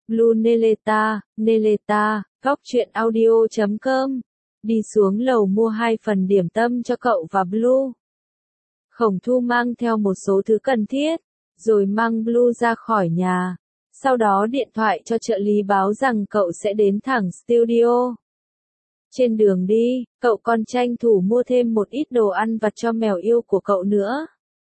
Blue Neleta, góc truyện audio.com. Đi xuống lầu mua 2 phần điểm tâm cho cậu và Blue. Khổng Thu mang theo một số thứ cần thiết, rồi mang Blue ra khỏi nhà. Sau đó điện thoại cho trợ lý báo rằng cậu sẽ đến thẳng studio. Trên đường đi, cậu còn tranh thủ mua thêm một ít đồ ăn vặt cho mèo yêu của cậu nữa.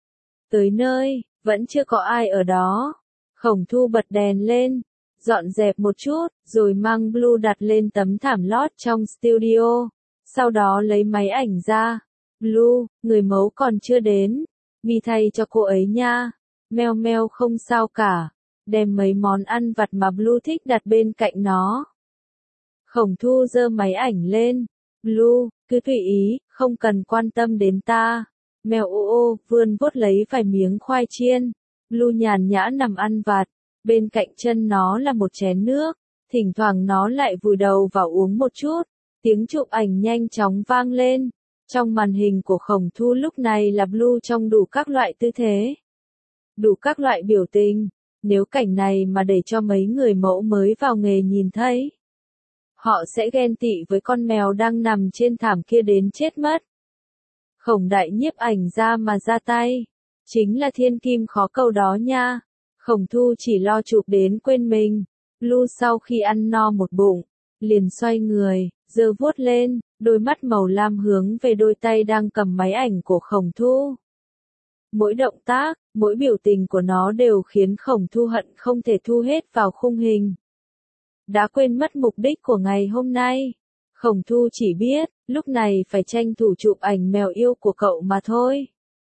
Tới nơi, vẫn chưa có ai ở đó. Khổng Thu bật đèn lên, dọn dẹp một chút, rồi mang Blue đặt lên tấm thảm lót trong studio. Sau đó lấy máy ảnh ra. Blue, người mẫu còn chưa đến. Mi thay cho cô ấy nha. Meo meo không sao cả. Đem mấy món ăn vặt mà Blue thích đặt bên cạnh nó. Khổng Thu giơ máy ảnh lên. Blue, cứ tùy ý, không cần quan tâm đến ta. Mèo ô vươn vuốt lấy vài miếng khoai chiên. Blue nhàn nhã nằm ăn vặt. Bên cạnh chân nó là một chén nước. Thỉnh thoảng nó lại vùi đầu vào uống một chút. Tiếng chụp ảnh nhanh chóng vang lên. Trong màn hình của Khổng Thu lúc này là Blue trong đủ các loại tư thế. Đủ các loại biểu tình. Nếu cảnh này mà để cho mấy người mẫu mới vào nghề nhìn thấy, họ sẽ ghen tị với con mèo đang nằm trên thảm kia đến chết mất. Khổng đại nhiếp ảnh ra mà ra tay. Chính là thiên kim khó cầu đó nha. Khổng Thu chỉ lo chụp đến quên mình. Blue sau khi ăn no một bụng, liền xoay người, giơ vuốt lên, đôi mắt màu lam hướng về đôi tay đang cầm máy ảnh của Khổng Thu. Mỗi động tác, mỗi biểu tình của nó đều khiến Khổng Thu hận không thể thu hết vào khung hình. Đã quên mất mục đích của ngày hôm nay. Khổng Thu chỉ biết, lúc này phải tranh thủ chụp ảnh mèo yêu của cậu mà thôi.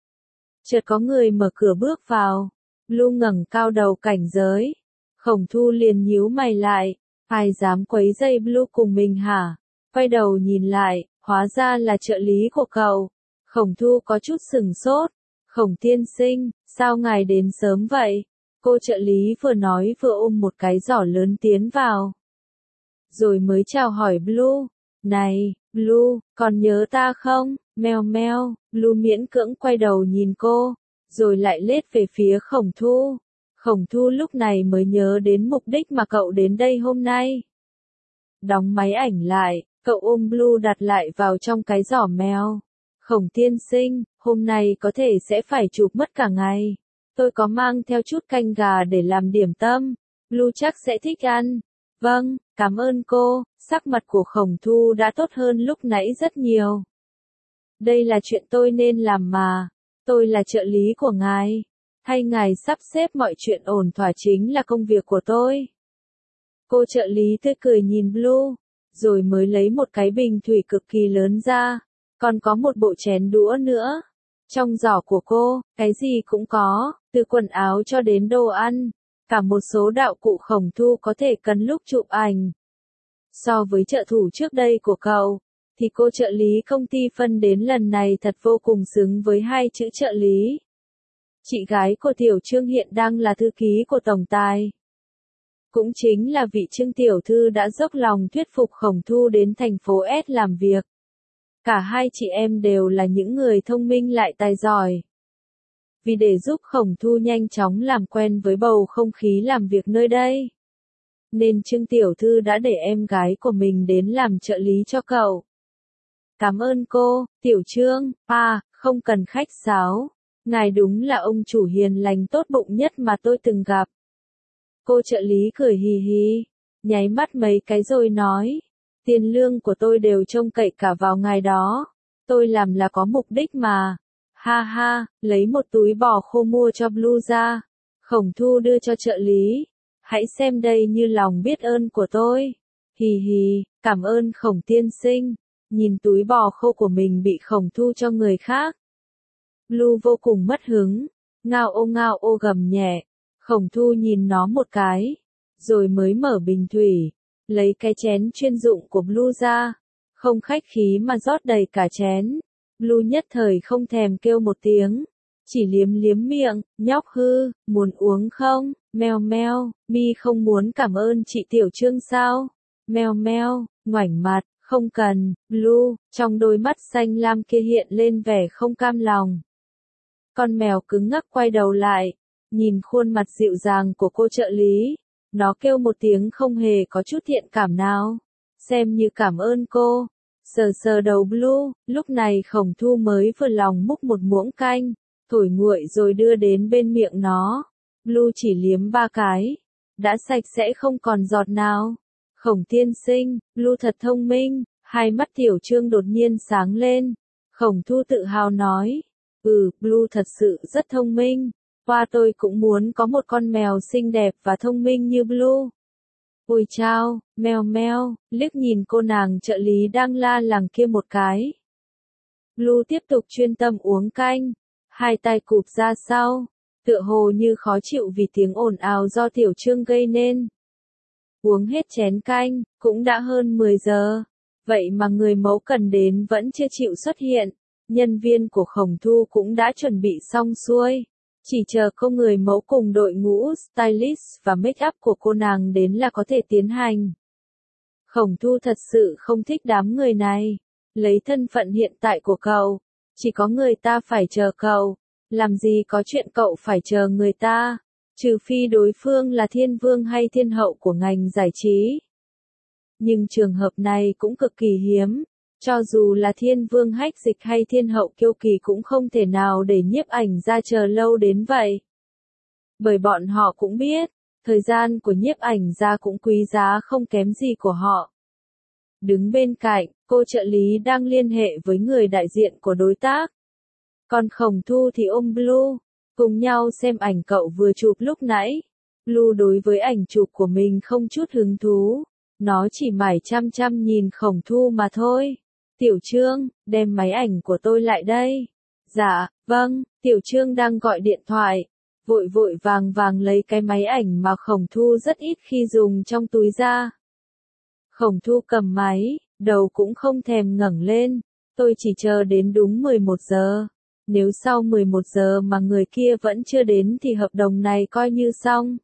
Chợt có người mở cửa bước vào. Blue ngẩng cao đầu cảnh giới. Khổng Thu liền nhíu mày lại. Ai dám quấy rầy Blue cùng mình hả? Quay đầu nhìn lại, hóa ra là trợ lý của cậu. Khổng Thu có chút sửng sốt. Khổng tiên sinh, sao ngài đến sớm vậy? Cô trợ lý vừa nói vừa ôm một cái giỏ lớn tiến vào. Rồi mới chào hỏi Blue. Này, Blue, còn nhớ ta không? Meo meo, Blue miễn cưỡng quay đầu nhìn cô, rồi lại lết về phía Khổng Thu. Khổng Thu lúc này mới nhớ đến mục đích mà cậu đến đây hôm nay. Đóng máy ảnh lại, cậu ôm Blue đặt lại vào trong cái giỏ mèo. Khổng tiên sinh, hôm nay có thể sẽ phải chụp mất cả ngày. Tôi có mang theo chút canh gà để làm điểm tâm. Blue chắc sẽ thích ăn. Vâng, cảm ơn cô. Sắc mặt của Khổng Thu đã tốt hơn lúc nãy rất nhiều. Đây là chuyện tôi nên làm mà. Tôi là trợ lý của ngài. Hay ngài sắp xếp mọi chuyện ổn thỏa chính là công việc của tôi. Cô trợ lý tươi cười nhìn Blue, rồi mới lấy một cái bình thủy cực kỳ lớn ra. Còn có một bộ chén đũa nữa. Trong giỏ của cô, cái gì cũng có, từ quần áo cho đến đồ ăn. Cả một số đạo cụ Khổng Thu có thể cần lúc chụp ảnh. So với trợ thủ trước đây của cậu, thì cô trợ lý công ty phân đến lần này thật vô cùng xứng với 2 chữ trợ lý. Chị gái của Tiểu Trương hiện đang là thư ký của tổng tài. Cũng chính là vị Trương tiểu thư đã dốc lòng thuyết phục Khổng Thu đến thành phố S làm việc. Cả 2 chị em đều là những người thông minh lại tài giỏi. Vì để giúp Khổng Thu nhanh chóng làm quen với bầu không khí làm việc nơi đây, nên Trương tiểu thư đã để em gái của mình đến làm trợ lý cho cậu. Cảm ơn cô, Tiểu Trương. Không cần khách sáo. Ngài đúng là ông chủ hiền lành tốt bụng nhất mà tôi từng gặp. Cô trợ lý cười hì hì, nháy mắt mấy cái rồi nói. Tiền lương của tôi đều trông cậy cả vào ngài đó. Tôi làm là có mục đích mà. Ha ha, lấy một túi bò khô mua cho Blue ra. Khổng Thu đưa cho trợ lý. Hãy xem đây như lòng biết ơn của tôi. Hì hì, cảm ơn Khổng tiên sinh. Nhìn túi bò khô của mình bị Khổng Thu cho người khác. Blue vô cùng mất hứng. Ngao ô gầm nhẹ. Khổng Thu nhìn nó một cái. Rồi mới mở bình thủy. Lấy cái chén chuyên dụng của Blue ra. Không khách khí mà rót đầy cả chén. Blue nhất thời không thèm kêu một tiếng. Chỉ liếm liếm miệng, nhóc hư, muốn uống không? Meo meo, mi không muốn cảm ơn chị Tiểu Trương sao? Meo meo, ngoảnh mặt, không cần. Blue, trong đôi mắt xanh lam kia hiện lên vẻ không cam lòng. Con mèo cứng ngắc quay đầu lại, nhìn khuôn mặt dịu dàng của cô trợ lý. Nó kêu một tiếng không hề có chút thiện cảm nào. Xem như cảm ơn cô. Sờ sờ đầu Blue, lúc này Khổng Thu mới vừa lòng múc một muỗng canh, thổi nguội rồi đưa đến bên miệng nó. Blue chỉ liếm 3 cái. Đã sạch sẽ không còn giọt nào. Khổng tiên sinh, Blue thật thông minh. Hai mắt Tiểu Trương đột nhiên sáng lên. Khổng Thu tự hào nói. Blue thật sự rất thông minh. Qua tôi cũng muốn có một con mèo xinh đẹp và thông minh như Blue. Ôi chao, mèo mèo, liếc nhìn cô nàng trợ lý đang la làng kia một cái. Blue tiếp tục chuyên tâm uống canh, hai tay cụp ra sau, tựa hồ như khó chịu vì tiếng ồn ào do Tiểu Trương gây nên. Uống hết chén canh, cũng đã hơn 10 giờ, vậy mà người mẫu cần đến vẫn chưa chịu xuất hiện. Nhân viên của Khổng Thu cũng đã chuẩn bị xong xuôi. Chỉ chờ cô người mẫu cùng đội ngũ stylist và make up của cô nàng đến là có thể tiến hành. Khổng Thu thật sự không thích đám người này. Lấy thân phận hiện tại của cậu, chỉ có người ta phải chờ cậu. Làm gì có chuyện cậu phải chờ người ta, trừ phi đối phương là thiên vương hay thiên hậu của ngành giải trí. Nhưng trường hợp này cũng cực kỳ hiếm. Cho dù là thiên vương Hách Dịch hay thiên hậu Kiêu Kỳ cũng không thể nào để nhiếp ảnh ra chờ lâu đến vậy. Bởi bọn họ cũng biết, thời gian của nhiếp ảnh ra cũng quý giá không kém gì của họ. Đứng bên cạnh, cô trợ lý đang liên hệ với người đại diện của đối tác. Còn Khổng Thu thì ôm Blue, cùng nhau xem ảnh cậu vừa chụp lúc nãy. Blue đối với ảnh chụp của mình không chút hứng thú. Nó chỉ mải chăm chăm nhìn Khổng Thu mà thôi. Tiểu Trương, đem máy ảnh của tôi lại đây. Dạ, vâng, Tiểu Trương đang gọi điện thoại. Vội vội vàng vàng lấy cái máy ảnh mà Khổng Thu rất ít khi dùng trong túi ra. Khổng Thu cầm máy, đầu cũng không thèm ngẩng lên. Tôi chỉ chờ đến đúng 11 giờ. Nếu sau 11 giờ mà người kia vẫn chưa đến thì hợp đồng này coi như xong.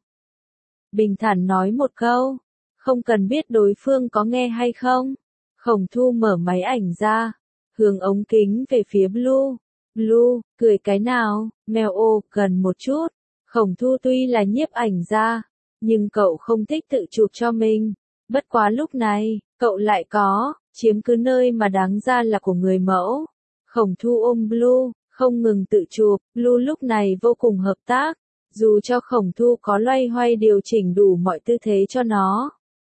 Bình thản nói một câu. Không cần biết đối phương có nghe hay không. Khổng Thu mở máy ảnh ra, hướng ống kính về phía Blue. Blue, cười cái nào, mèo ô, gần một chút. Khổng Thu tuy là nhiếp ảnh ra, nhưng cậu không thích tự chụp cho mình. Bất quá lúc này, cậu lại có, chiếm cứ nơi mà đáng ra là của người mẫu. Khổng Thu ôm Blue, không ngừng tự chụp, Blue lúc này vô cùng hợp tác. Dù cho Khổng Thu có loay hoay điều chỉnh đủ mọi tư thế cho nó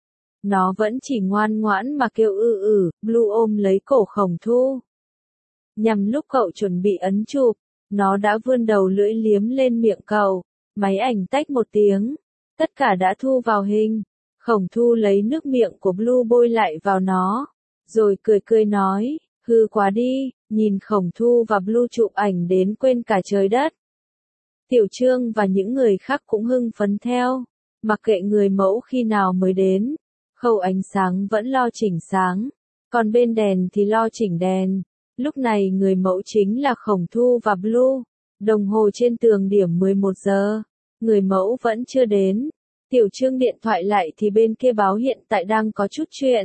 vẫn chỉ ngoan ngoãn mà kêu Blue ôm lấy cổ Khổng Thu. Nhằm lúc cậu chuẩn bị ấn chụp, nó đã vươn đầu lưỡi liếm lên miệng cậu. Máy ảnh tách một tiếng, tất cả đã thu vào hình. Khổng Thu lấy nước miệng của Blue bôi lại vào nó, rồi cười cười nói, hư quá đi, nhìn Khổng Thu và Blue chụp ảnh đến quên cả trời đất. Tiểu Trương và những người khác cũng hưng phấn theo, mặc kệ người mẫu khi nào mới đến. Khâu ánh sáng vẫn lo chỉnh sáng, còn bên đèn thì lo chỉnh đèn. Lúc này người mẫu chính là Khổng Thu và Blue. Đồng hồ trên tường điểm 11 giờ, người mẫu vẫn chưa đến. Tiểu Trương điện thoại lại thì bên kia báo hiện tại đang có chút chuyện,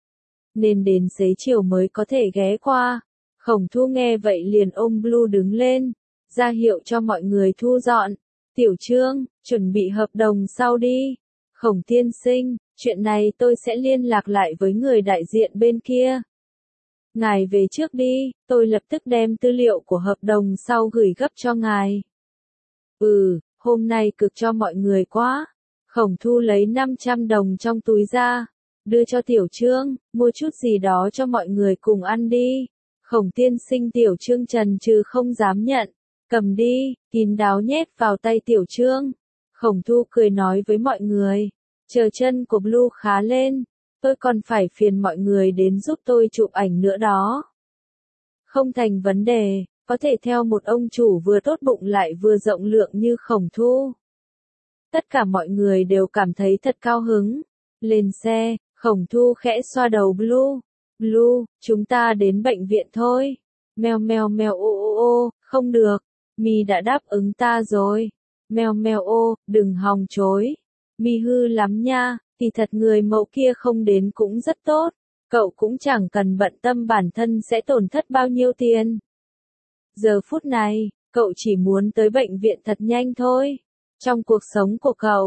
nên đến xế chiều mới có thể ghé qua. Khổng Thu nghe vậy liền ôm Blue đứng lên, ra hiệu cho mọi người thu dọn. Tiểu Trương, chuẩn bị hợp đồng sau đi. Khổng tiên sinh, chuyện này tôi sẽ liên lạc lại với người đại diện bên kia. Ngài về trước đi, tôi lập tức đem tư liệu của hợp đồng sau gửi gấp cho ngài. Hôm nay cực cho mọi người quá. Khổng Thu lấy 500 đồng trong túi ra, đưa cho Tiểu Trương, mua chút gì đó cho mọi người cùng ăn đi. Khổng tiên sinh, Tiểu Trương chần chừ không dám nhận. Cầm đi, kín đáo nhét vào tay Tiểu Trương. Khổng Thu cười nói với mọi người, chờ chân của Blue khá lên, tôi còn phải phiền mọi người đến giúp tôi chụp ảnh nữa đó. Không thành vấn đề, có thể theo một ông chủ vừa tốt bụng lại vừa rộng lượng như Khổng Thu. Tất cả mọi người đều cảm thấy thật cao hứng. Lên xe, Khổng Thu khẽ xoa đầu Blue. Blue, chúng ta đến bệnh viện thôi. Mèo mèo mèo ô, không được. Mi đã đáp ứng ta rồi. Mèo mèo ô, đừng hòng chối. Mi hư lắm nha, thì thật người mẫu kia không đến cũng rất tốt. Cậu cũng chẳng cần bận tâm bản thân sẽ tổn thất bao nhiêu tiền. Giờ phút này, cậu chỉ muốn tới bệnh viện thật nhanh thôi. Trong cuộc sống của cậu,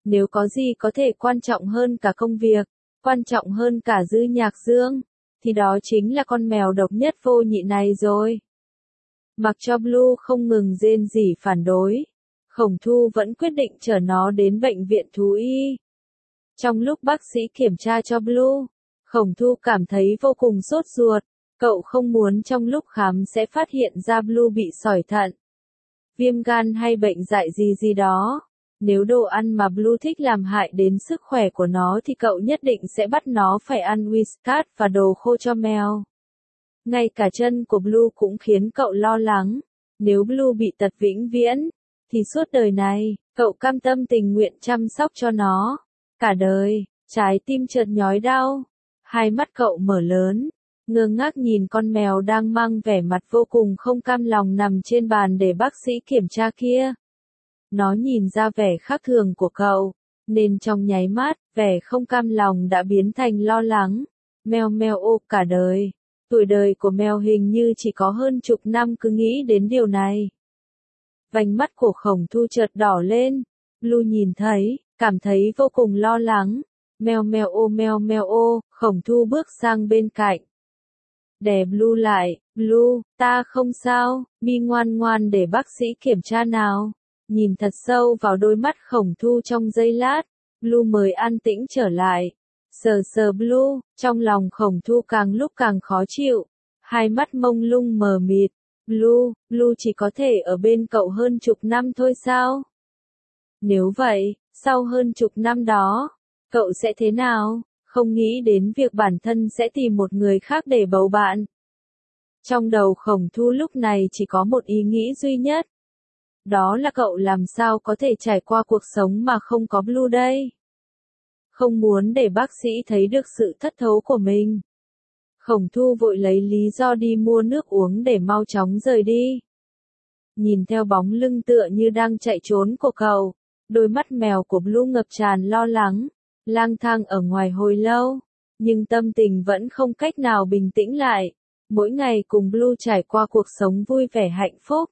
Nếu có gì có thể quan trọng hơn cả công việc, quan trọng hơn cả Dư Nhạc Dương, thì đó chính là con mèo độc nhất vô nhị này rồi. Mặc cho Blue không ngừng rên rỉ phản đối, Khổng Thu vẫn quyết định chở nó đến bệnh viện thú y. Trong lúc bác sĩ kiểm tra cho Blue, Khổng Thu cảm thấy vô cùng sốt ruột, cậu không muốn trong lúc khám sẽ phát hiện ra Blue bị sỏi thận, viêm gan hay bệnh dại gì gì đó. Nếu đồ ăn mà Blue thích làm hại đến sức khỏe của nó thì cậu nhất định sẽ bắt nó phải ăn Whiskas và đồ khô cho mèo. Ngay cả chân của Blue cũng khiến cậu lo lắng. Nếu Blue bị tật vĩnh viễn, thì suốt đời này, cậu cam tâm tình nguyện chăm sóc cho nó. Cả đời, trái tim chợt nhói đau. Hai mắt cậu mở lớn, ngơ ngác nhìn con mèo đang mang vẻ mặt vô cùng không cam lòng nằm trên bàn để bác sĩ kiểm tra kia. Nó nhìn ra vẻ khác thường của cậu, nên trong nháy mắt, vẻ không cam lòng đã biến thành lo lắng. Mèo mèo ô cả đời. Tuổi đời của mèo hình như chỉ có hơn chục năm cứ nghĩ đến điều này. Vành mắt của Khổng Thu chợt đỏ lên. Blue nhìn thấy, cảm thấy vô cùng lo lắng. Mèo mèo ô, Khổng Thu bước sang bên cạnh. Đè Blue lại, Blue, ta không sao, mi ngoan ngoan để bác sĩ kiểm tra nào. Nhìn thật sâu vào đôi mắt Khổng Thu trong giây lát, Blue mới an tĩnh trở lại. Sờ sờ Blue, trong lòng Khổng Thu càng lúc càng khó chịu, hai mắt mông lung mờ mịt. Blue chỉ có thể ở bên cậu hơn chục năm thôi sao? Nếu vậy, sau hơn chục năm đó, cậu sẽ thế nào? Không nghĩ đến việc bản thân sẽ tìm một người khác để bầu bạn. Trong đầu Khổng Thu lúc này chỉ có một ý nghĩ duy nhất. Đó là cậu làm sao có thể trải qua cuộc sống mà không có Blue đây? Không muốn để bác sĩ thấy được sự thất thố của mình. Khổng Thu vội lấy lý do đi mua nước uống để mau chóng rời đi. Nhìn theo bóng lưng tựa như đang chạy trốn của cậu, đôi mắt mèo của Blue ngập tràn lo lắng, lang thang ở ngoài hồi lâu, nhưng tâm tình vẫn không cách nào bình tĩnh lại. Mỗi ngày cùng Blue trải qua cuộc sống vui vẻ hạnh phúc.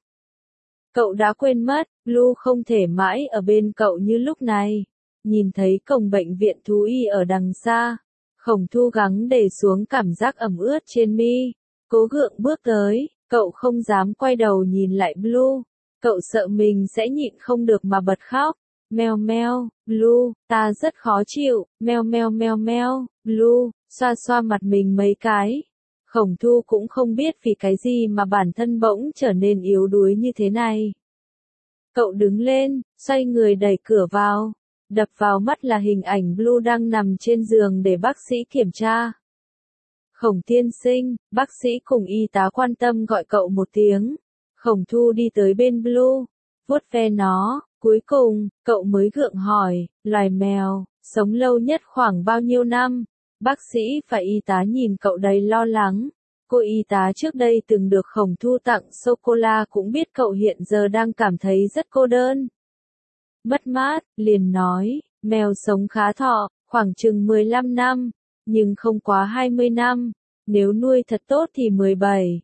Cậu đã quên mất, Blue không thể mãi ở bên cậu như lúc này. Nhìn thấy cổng bệnh viện thú y ở đằng xa, Khổng Thu gắng để xuống cảm giác ẩm ướt trên mi, cố gượng bước tới, cậu không dám quay đầu nhìn lại Blue, cậu sợ mình sẽ nhịn không được mà bật khóc. Meo meo, Blue, ta rất khó chịu, meo meo, Blue, xoa xoa mặt mình mấy cái. Khổng Thu cũng không biết vì cái gì mà bản thân bỗng trở nên yếu đuối như thế này. Cậu đứng lên, xoay người đẩy cửa vào. Đập vào mắt là hình ảnh Blue đang nằm trên giường để bác sĩ kiểm tra. Khổng tiên sinh, bác sĩ cùng y tá quan tâm gọi cậu một tiếng. Khổng Thu đi tới bên Blue, vuốt ve nó, cuối cùng, cậu mới gượng hỏi, loài mèo, sống lâu nhất khoảng bao nhiêu năm? Bác sĩ và y tá nhìn cậu đầy lo lắng. Cô y tá trước đây từng được Khổng Thu tặng sô-cô-la cũng biết cậu hiện giờ đang cảm thấy rất cô đơn. Mất mát, liền nói, mèo sống khá thọ, khoảng chừng 15 năm, nhưng không quá 20 năm, nếu nuôi thật tốt thì 17,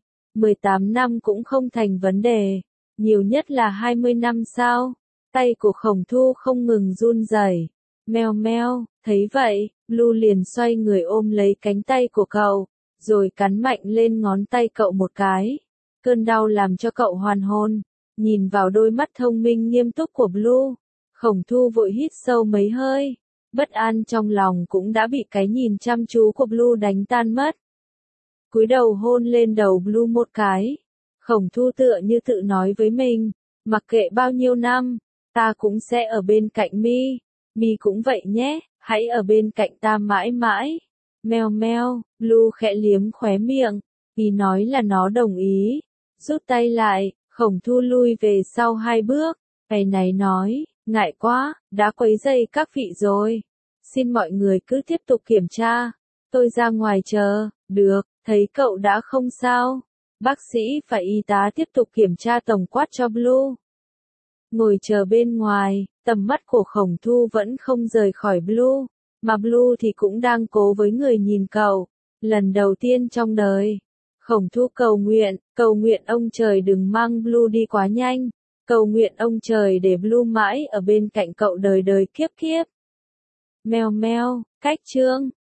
18 năm cũng không thành vấn đề, nhiều nhất là 20 năm sao? Tay của Khổng Thu không ngừng run rẩy. Meo, thấy vậy, Blue liền xoay người ôm lấy cánh tay của cậu, rồi cắn mạnh lên ngón tay cậu một cái. Cơn đau làm cho cậu hoàn hồn, nhìn vào đôi mắt thông minh nghiêm túc của Blue. Khổng Thu vội hít sâu mấy hơi, bất an trong lòng cũng đã bị cái nhìn chăm chú của Blue đánh tan mất. Cúi đầu hôn lên đầu Blue một cái. Khổng Thu tựa như tự nói với mình, mặc kệ bao nhiêu năm, ta cũng sẽ ở bên cạnh mi cũng vậy nhé, hãy ở bên cạnh ta mãi mãi. Meo, Blue khẽ liếm khóe miệng, vì nói là nó đồng ý. Rút tay lại, Khổng Thu lui về sau 2 bước, cái này nói, ngại quá, đã quấy rầy các vị rồi. Xin mọi người cứ tiếp tục kiểm tra, tôi ra ngoài chờ. Được, thấy cậu đã không sao. Bác sĩ và y tá tiếp tục kiểm tra tổng quát cho Blue. Ngồi chờ bên ngoài, tầm mắt của Khổng Thu vẫn không rời khỏi Blue, mà Blue thì cũng đang cố với người nhìn cậu. Lần đầu tiên trong đời, Khổng Thu cầu nguyện ông trời đừng mang Blue đi quá nhanh. Cầu nguyện ông trời để Blue mãi ở bên cạnh cậu đời đời kiếp kiếp. Mèo meo, cách chương.